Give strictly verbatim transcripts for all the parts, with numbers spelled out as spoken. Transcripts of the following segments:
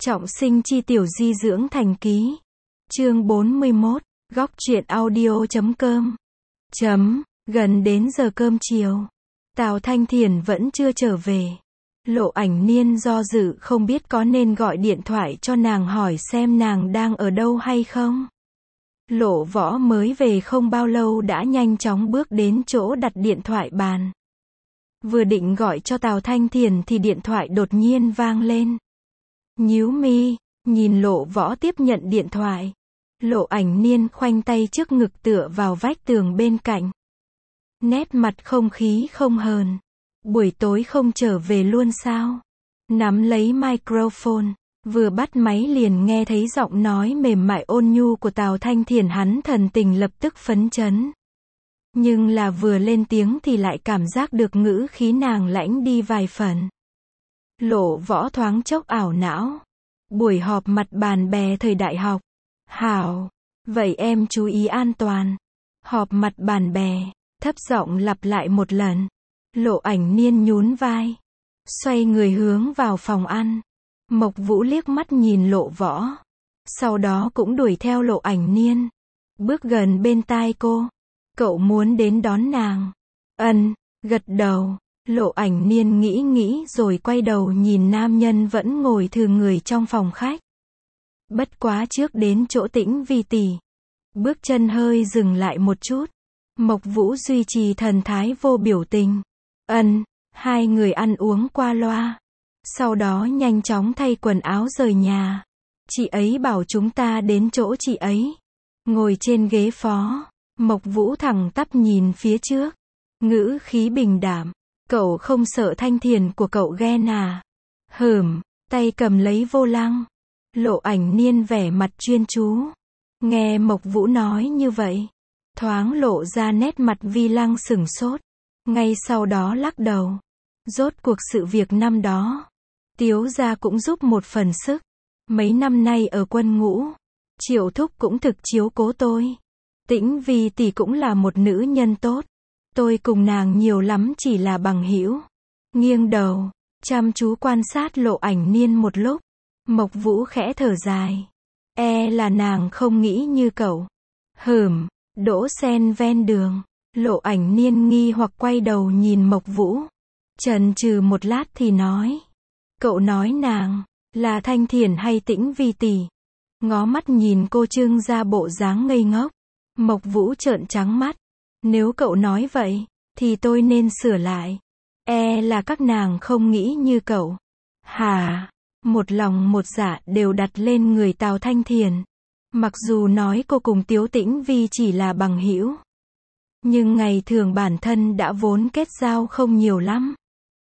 Trọng sinh chi tiểu di dưỡng thành ký. Chương bốn mươi mốt, góc truyện audio chấm com. Chấm, gần đến giờ cơm chiều. Tào Thanh Thiền vẫn chưa trở về. Lộ Ảnh Niên do dự không biết có nên gọi điện thoại cho nàng hỏi xem nàng đang ở đâu hay không. Lộ Võ mới về không bao lâu đã nhanh chóng bước đến chỗ đặt điện thoại bàn. Vừa định gọi cho Tào Thanh Thiền thì điện thoại đột nhiên vang lên. Nhíu mi, nhìn Lộ Võ tiếp nhận điện thoại. Lộ Ảnh Niên khoanh tay trước ngực tựa vào vách tường bên cạnh. Nét mặt không khí không hờn. Buổi tối không trở về luôn sao? Nắm lấy microphone, vừa bắt máy liền nghe thấy giọng nói mềm mại ôn nhu của Tào Thanh Thiền, hắn thần tình lập tức phấn chấn. Nhưng là vừa lên tiếng thì lại cảm giác được ngữ khí nàng lãnh đi vài phần. Lộ Võ thoáng chốc ảo não. Buổi họp mặt bạn bè thời đại học. Hảo, vậy em chú ý an toàn. Họp mặt bạn bè, thấp giọng lặp lại một lần. Lộ Ảnh Niên nhún vai, xoay người hướng vào phòng ăn. Mộc Vũ liếc mắt nhìn Lộ Võ, sau đó cũng đuổi theo Lộ Ảnh Niên, bước gần bên tai cô. Cậu muốn đến đón nàng? Ân, gật đầu. Lộ Ảnh Niên nghĩ nghĩ rồi quay đầu nhìn nam nhân vẫn ngồi thừ người trong phòng khách. Bất quá trước đến chỗ Tĩnh Vi tỷ, bước chân hơi dừng lại một chút. Mộc Vũ duy trì thần thái vô biểu tình. Ân, hai người ăn uống qua loa. Sau đó nhanh chóng thay quần áo rời nhà. Chị ấy bảo chúng ta đến chỗ chị ấy. Ngồi trên ghế phó, Mộc Vũ thẳng tắp nhìn phía trước. Ngữ khí bình đảm. Cậu không sợ Thanh Thiền của cậu ghen à? Hừm, tay cầm lấy vô lăng. Lộ Ảnh Niên vẻ mặt chuyên chú. Nghe Mộc Vũ nói như vậy, thoáng lộ ra nét mặt vi lăng sửng sốt. Ngay sau đó lắc đầu. Rốt cuộc sự việc năm đó, Tiếu gia cũng giúp một phần sức. Mấy năm nay ở quân ngũ, Triệu thúc cũng thực chiếu cố tôi. Tĩnh Vi tỷ cũng là một nữ nhân tốt. Tôi cùng nàng nhiều lắm chỉ là bằng hữu. Nghiêng đầu, chăm chú quan sát Lộ Ảnh Niên một lúc. Mộc Vũ khẽ thở dài. E là nàng không nghĩ như cậu. Hừm, đỗ sen ven đường. Lộ Ảnh Niên nghi hoặc quay đầu nhìn Mộc Vũ. Chần chừ một lát thì nói. Cậu nói nàng là Thanh Thiền hay Tĩnh Vi tỷ? Ngó mắt nhìn cô trưng ra bộ dáng ngây ngốc. Mộc Vũ trợn trắng mắt. Nếu cậu nói vậy, thì tôi nên sửa lại. E là các nàng không nghĩ như cậu. Hả? Một lòng một dạ đều đặt lên người Tào Thanh Thiền. Mặc dù nói cô cùng Tiếu Tĩnh Vi chỉ là bằng hữu, nhưng ngày thường bản thân đã vốn kết giao không nhiều lắm.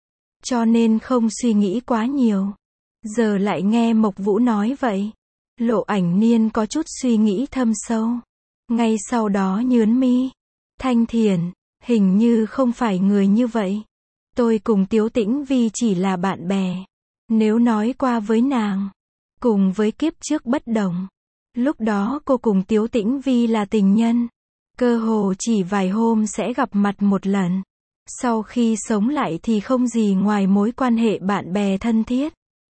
Cho nên không suy nghĩ quá nhiều. Giờ lại nghe Mộc Vũ nói vậy. Lộ Ảnh Niên có chút suy nghĩ thâm sâu. Ngay sau đó nhướng mi. Thanh Thiền, hình như không phải người như vậy. Tôi cùng Tiếu Tĩnh Vi chỉ là bạn bè. Nếu nói qua với nàng, cùng với kiếp trước bất đồng. Lúc đó cô cùng Tiếu Tĩnh Vi là tình nhân. Cơ hồ chỉ vài hôm sẽ gặp mặt một lần. Sau khi sống lại thì không gì ngoài mối quan hệ bạn bè thân thiết.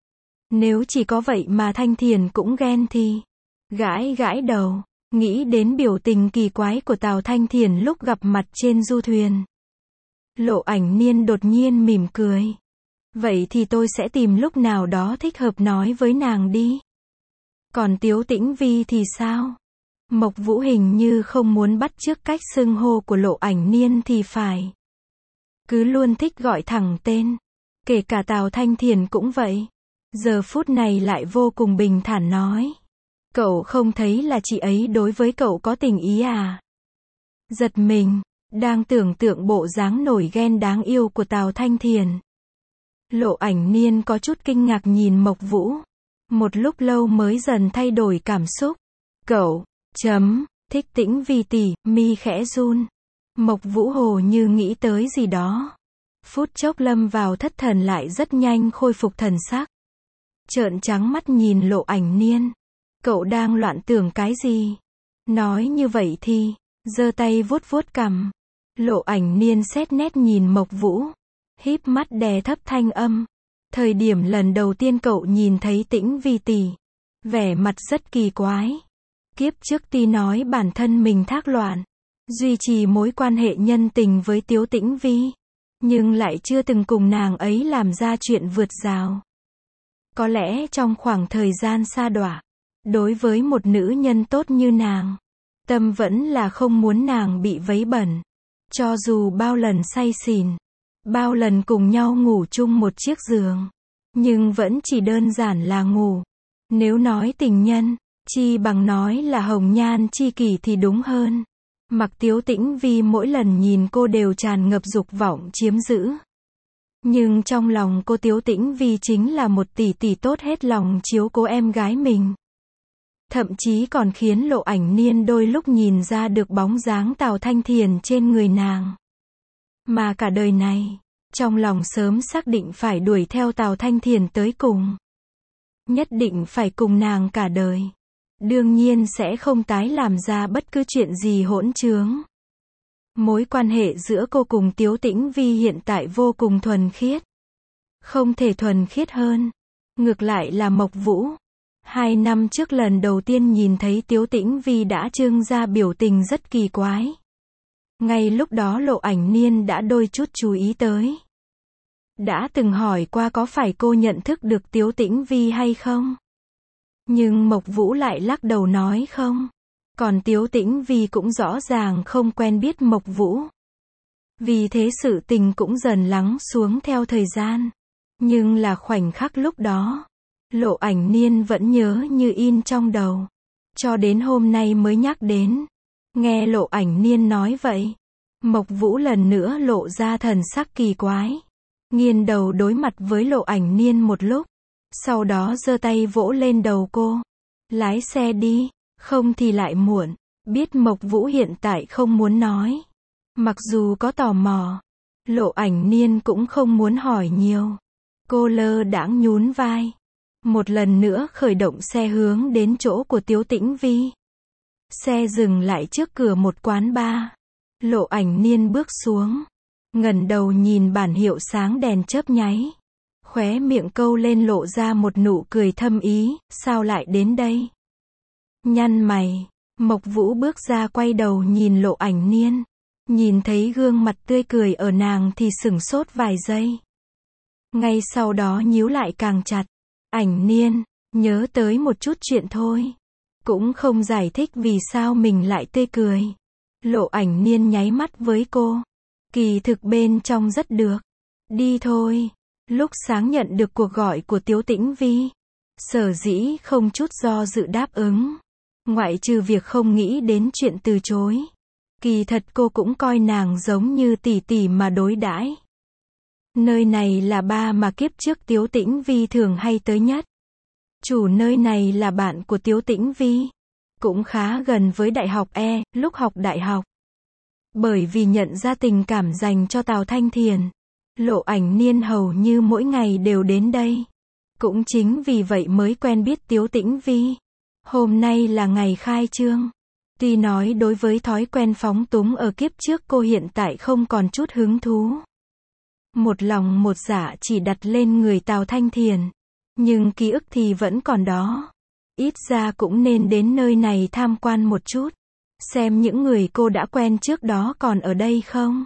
Nếu chỉ có vậy mà Thanh Thiền cũng ghen thì... Gãi gãi đầu, nghĩ đến biểu tình kỳ quái của Tào Thanh Thiền lúc gặp mặt trên du thuyền. Lộ Ảnh Niên đột nhiên mỉm cười. Vậy thì tôi sẽ tìm lúc nào đó thích hợp nói với nàng đi. Còn Tiếu Tĩnh Vi thì sao? Mộc Vũ hình như không muốn bắt chước cách xưng hô của Lộ Ảnh Niên thì phải. Cứ luôn thích gọi thẳng tên. Kể cả Tào Thanh Thiền cũng vậy. Giờ phút này lại vô cùng bình thản nói. Cậu không thấy là chị ấy đối với cậu có tình ý à? Giật mình, đang tưởng tượng bộ dáng nổi ghen đáng yêu của Tào Thanh Thiền. Lộ Ảnh Niên có chút kinh ngạc nhìn Mộc Vũ. Một lúc lâu mới dần thay đổi cảm xúc. Cậu, chấm, thích Tĩnh Vi tỷ, mi khẽ run. Mộc Vũ hồ như nghĩ tới gì đó. Phút chốc lâm vào thất thần lại rất nhanh khôi phục thần sắc. Trợn trắng mắt nhìn Lộ Ảnh Niên. Cậu đang loạn tưởng cái gì? Nói như vậy thì, giơ tay vuốt vuốt cằm. Lộ Ảnh Niên xét nét nhìn Mộc Vũ. Híp mắt đè thấp thanh âm. Thời điểm lần đầu tiên cậu nhìn thấy Tĩnh Vi tỷ, vẻ mặt rất kỳ quái. Kiếp trước Ti nói bản thân mình thác loạn, duy trì mối quan hệ nhân tình với Tiếu Tĩnh Vi, nhưng lại chưa từng cùng nàng ấy làm ra chuyện vượt rào. Có lẽ trong khoảng thời gian sa đọa, đối với một nữ nhân tốt như nàng, tâm vẫn là không muốn nàng bị vấy bẩn. Cho dù bao lần say xỉn, bao lần cùng nhau ngủ chung một chiếc giường, nhưng vẫn chỉ đơn giản là ngủ. Nếu nói tình nhân, chi bằng nói là hồng nhan chi kỷ thì đúng hơn. Mặc Tiếu Tĩnh Vi mỗi lần nhìn cô đều tràn ngập dục vọng chiếm giữ. Nhưng trong lòng cô Tiếu Tĩnh Vi chính là một tỷ tỷ tốt hết lòng chiếu cố em gái mình. Thậm chí còn khiến Lộ Ảnh Niên đôi lúc nhìn ra được bóng dáng Tào Thanh Thiền trên người nàng. Mà cả đời này, trong lòng sớm xác định phải đuổi theo Tào Thanh Thiền tới cùng. Nhất định phải cùng nàng cả đời. Đương nhiên sẽ không tái làm ra bất cứ chuyện gì hỗn trướng. Mối quan hệ giữa cô cùng Tiếu Tĩnh Vi hiện tại vô cùng thuần khiết. Không thể thuần khiết hơn. Ngược lại là Mộc Vũ. Hai năm trước lần đầu tiên nhìn thấy Tiếu Tĩnh Vi đã trưng ra biểu tình rất kỳ quái. Ngay lúc đó Lộ Ảnh Niên đã đôi chút chú ý tới. Đã từng hỏi qua có phải cô nhận thức được Tiếu Tĩnh Vi hay không? Nhưng Mộc Vũ lại lắc đầu nói không. Còn Tiếu Tĩnh Vi cũng rõ ràng không quen biết Mộc Vũ. Vì thế sự tình cũng dần lắng xuống theo thời gian. Nhưng là khoảnh khắc lúc đó, Lộ Ảnh Niên vẫn nhớ như in trong đầu. Cho đến hôm nay mới nhắc đến. Nghe Lộ Ảnh Niên nói vậy, Mộc Vũ lần nữa lộ ra thần sắc kỳ quái. Nghiêng đầu đối mặt với Lộ Ảnh Niên một lúc. Sau đó giơ tay vỗ lên đầu cô. Lái xe đi, không thì lại muộn. Biết Mộc Vũ hiện tại không muốn nói. Mặc dù có tò mò, Lộ Ảnh Niên cũng không muốn hỏi nhiều. Cô lơ đãng nhún vai. Một lần nữa khởi động xe hướng đến chỗ của Tiếu Tĩnh Vi. Xe dừng lại trước cửa một quán bar. Lộ Ảnh Niên bước xuống. Ngẩng đầu nhìn bản hiệu sáng đèn chớp nháy. Khóe miệng câu lên lộ ra một nụ cười thâm ý, sao lại đến đây? Nhăn mày, Mộc Vũ bước ra quay đầu nhìn Lộ Ảnh Niên. Nhìn thấy gương mặt tươi cười ở nàng thì sửng sốt vài giây. Ngay sau đó nhíu lại càng chặt. Ảnh Niên, nhớ tới một chút chuyện thôi. Cũng không giải thích vì sao mình lại tươi cười. Lộ Ảnh Niên nháy mắt với cô. Kỳ thực bên trong rất được. Đi thôi. Lúc sáng nhận được cuộc gọi của Tiếu Tĩnh Vi, sở dĩ không chút do dự đáp ứng. Ngoại trừ việc không nghĩ đến chuyện từ chối. Kỳ thật cô cũng coi nàng giống như tỷ tỷ mà đối đãi. Nơi này là ba mà kiếp trước Tiếu Tĩnh Vi thường hay tới nhất. Chủ nơi này là bạn của Tiếu Tĩnh Vi. Cũng khá gần với Đại học E, lúc học đại học. Bởi vì nhận ra tình cảm dành cho Tào Thanh Thiền, Lộ Ảnh Niên hầu như mỗi ngày đều đến đây. Cũng chính vì vậy mới quen biết Tiếu Tĩnh Vi. Hôm nay là ngày khai trương. Tuy nói đối với thói quen phóng túng ở kiếp trước cô hiện tại không còn chút hứng thú. Một lòng một dạ chỉ đặt lên người Tào Thanh Thiền. Nhưng ký ức thì vẫn còn đó. Ít ra cũng nên đến nơi này tham quan một chút. Xem những người cô đã quen trước đó còn ở đây không?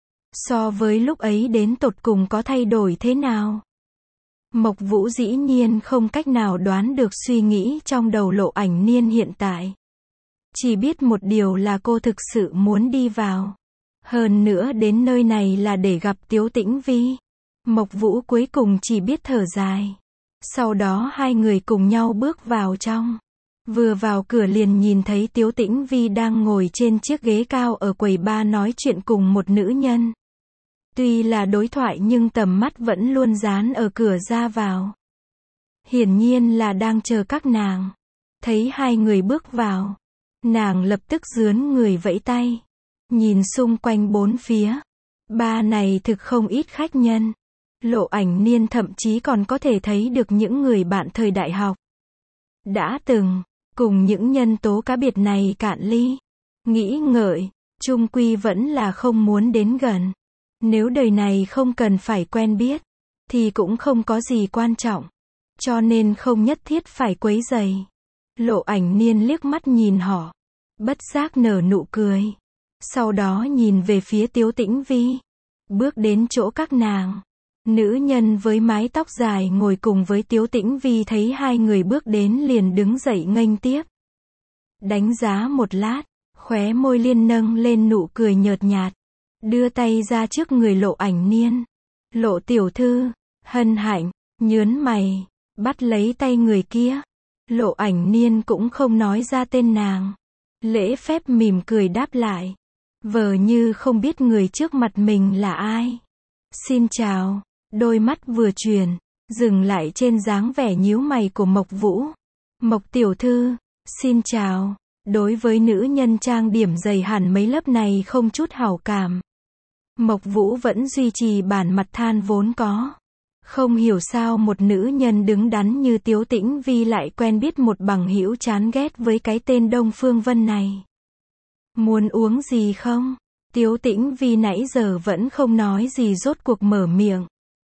So với lúc ấy đến tột cùng có thay đổi thế nào? Mộc Vũ dĩ nhiên không cách nào đoán được suy nghĩ trong đầu Lộ Ảnh Niên hiện tại. Chỉ biết một điều là cô thực sự muốn đi vào. Hơn nữa đến nơi này là để gặp Tiếu Tĩnh Vi. Mộc Vũ cuối cùng chỉ biết thở dài. Sau đó hai người cùng nhau bước vào trong. Vừa vào cửa liền nhìn thấy Tiếu Tĩnh Vi đang ngồi trên chiếc ghế cao ở quầy bar nói chuyện cùng một nữ nhân. Tuy là đối thoại nhưng tầm mắt vẫn luôn dán ở cửa ra vào. Hiển nhiên là đang chờ các nàng. Thấy hai người bước vào, nàng lập tức rướn người vẫy tay. Nhìn xung quanh bốn phía. Bar này thực không ít khách nhân. Lộ Ảnh Niên thậm chí còn có thể thấy được những người bạn thời đại học. Đã từng, cùng những nhân tố cá biệt này cạn ly. Nghĩ ngợi, chung quy vẫn là không muốn đến gần. Nếu đời này không cần phải quen biết, thì cũng không có gì quan trọng. Cho nên không nhất thiết phải quấy rầy. Lộ Ảnh Niên liếc mắt nhìn họ. Bất giác nở nụ cười. Sau đó nhìn về phía Tiếu Tĩnh Vi. Bước đến chỗ các nàng. Nữ nhân với mái tóc dài ngồi cùng với Tiếu Tĩnh Vi thấy hai người bước đến liền đứng dậy nghênh tiếp. Đánh giá một lát, khóe môi liên nâng lên nụ cười nhợt nhạt. Đưa tay ra trước người Lộ Ảnh Niên. Lộ tiểu thư, hân hạnh, nhớn mày, bắt lấy tay người kia. Lộ Ảnh Niên cũng không nói ra tên nàng. Lễ phép mỉm cười đáp lại. Vờ như không biết người trước mặt mình là ai. Xin chào. Đôi mắt vừa chuyển, dừng lại trên dáng vẻ nhíu mày của Mộc Vũ. Mộc tiểu thư, xin chào. Đối với nữ nhân trang điểm dày hẳn mấy lớp này không chút hảo cảm. Mộc Vũ vẫn duy trì bản mặt than vốn có. Không hiểu sao một nữ nhân đứng đắn như Tiếu Tĩnh Vi lại quen biết một bằng hữu chán ghét với cái tên Đông Phương Vân này. Muốn uống gì không? Tiếu Tĩnh Vi nãy giờ vẫn không nói gì rốt cuộc mở miệng.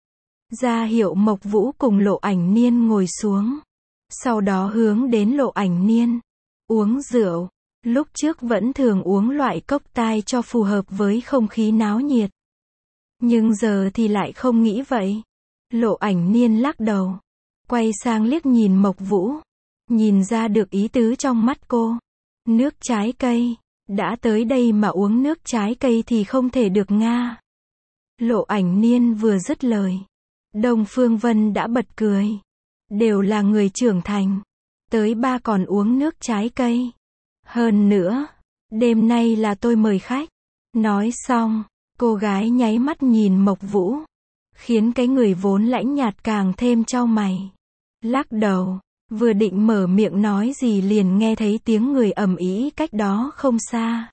Ra hiệu Mộc Vũ cùng Lộ Ảnh Niên ngồi xuống. Sau đó hướng đến Lộ Ảnh Niên. Uống rượu. Lúc trước vẫn thường uống loại cốc tai cho phù hợp với không khí náo nhiệt. Nhưng giờ thì lại không nghĩ vậy. Lộ Ảnh Niên lắc đầu. Quay sang liếc nhìn Mộc Vũ. Nhìn ra được ý tứ trong mắt cô. Nước trái cây. Đã tới đây mà uống nước trái cây thì không thể được nga. Lộ Ảnh Niên vừa dứt lời. Đông Phương Vân đã bật cười. Đều là người trưởng thành. Tới ba còn uống nước trái cây. Hơn nữa, đêm nay là tôi mời khách. Nói xong, cô gái nháy mắt nhìn Mộc Vũ. Khiến cái người vốn lãnh nhạt càng thêm chau mày. Lắc đầu, vừa định mở miệng nói gì liền nghe thấy tiếng người ầm ĩ cách đó không xa.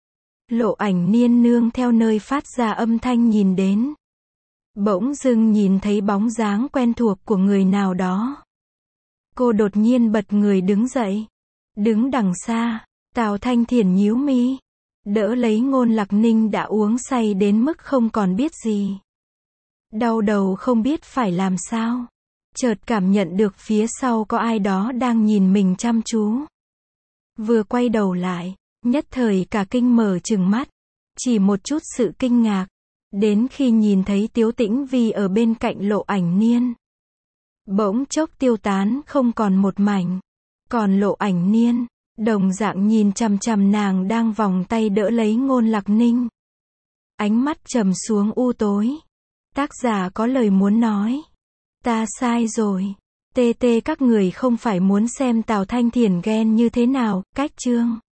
Lộ Ảnh Niên nương theo nơi phát ra âm thanh nhìn đến. Bỗng dưng nhìn thấy bóng dáng quen thuộc của người nào đó. Cô đột nhiên bật người đứng dậy. Đứng đằng xa, Tào Thanh Thiển nhíu mi. Đỡ lấy Ngôn Lạc Ninh đã uống say đến mức không còn biết gì. Đau đầu không biết phải làm sao. Chợt cảm nhận được phía sau có ai đó đang nhìn mình chăm chú. Vừa quay đầu lại, nhất thời cả kinh mở trừng mắt. Chỉ một chút sự kinh ngạc. Đến khi nhìn thấy Tiếu Tĩnh Vi ở bên cạnh Lộ Ảnh Niên. Bỗng chốc tiêu tán không còn một mảnh. Còn Lộ Ảnh Niên, đồng dạng nhìn chằm chằm nàng đang vòng tay đỡ lấy Ngôn Lạc Ninh. Ánh mắt trầm xuống u tối. Tác giả có lời muốn nói. Ta sai rồi. Tê tê các người không phải muốn xem Tào Thanh Thiển ghen như thế nào, cách chương.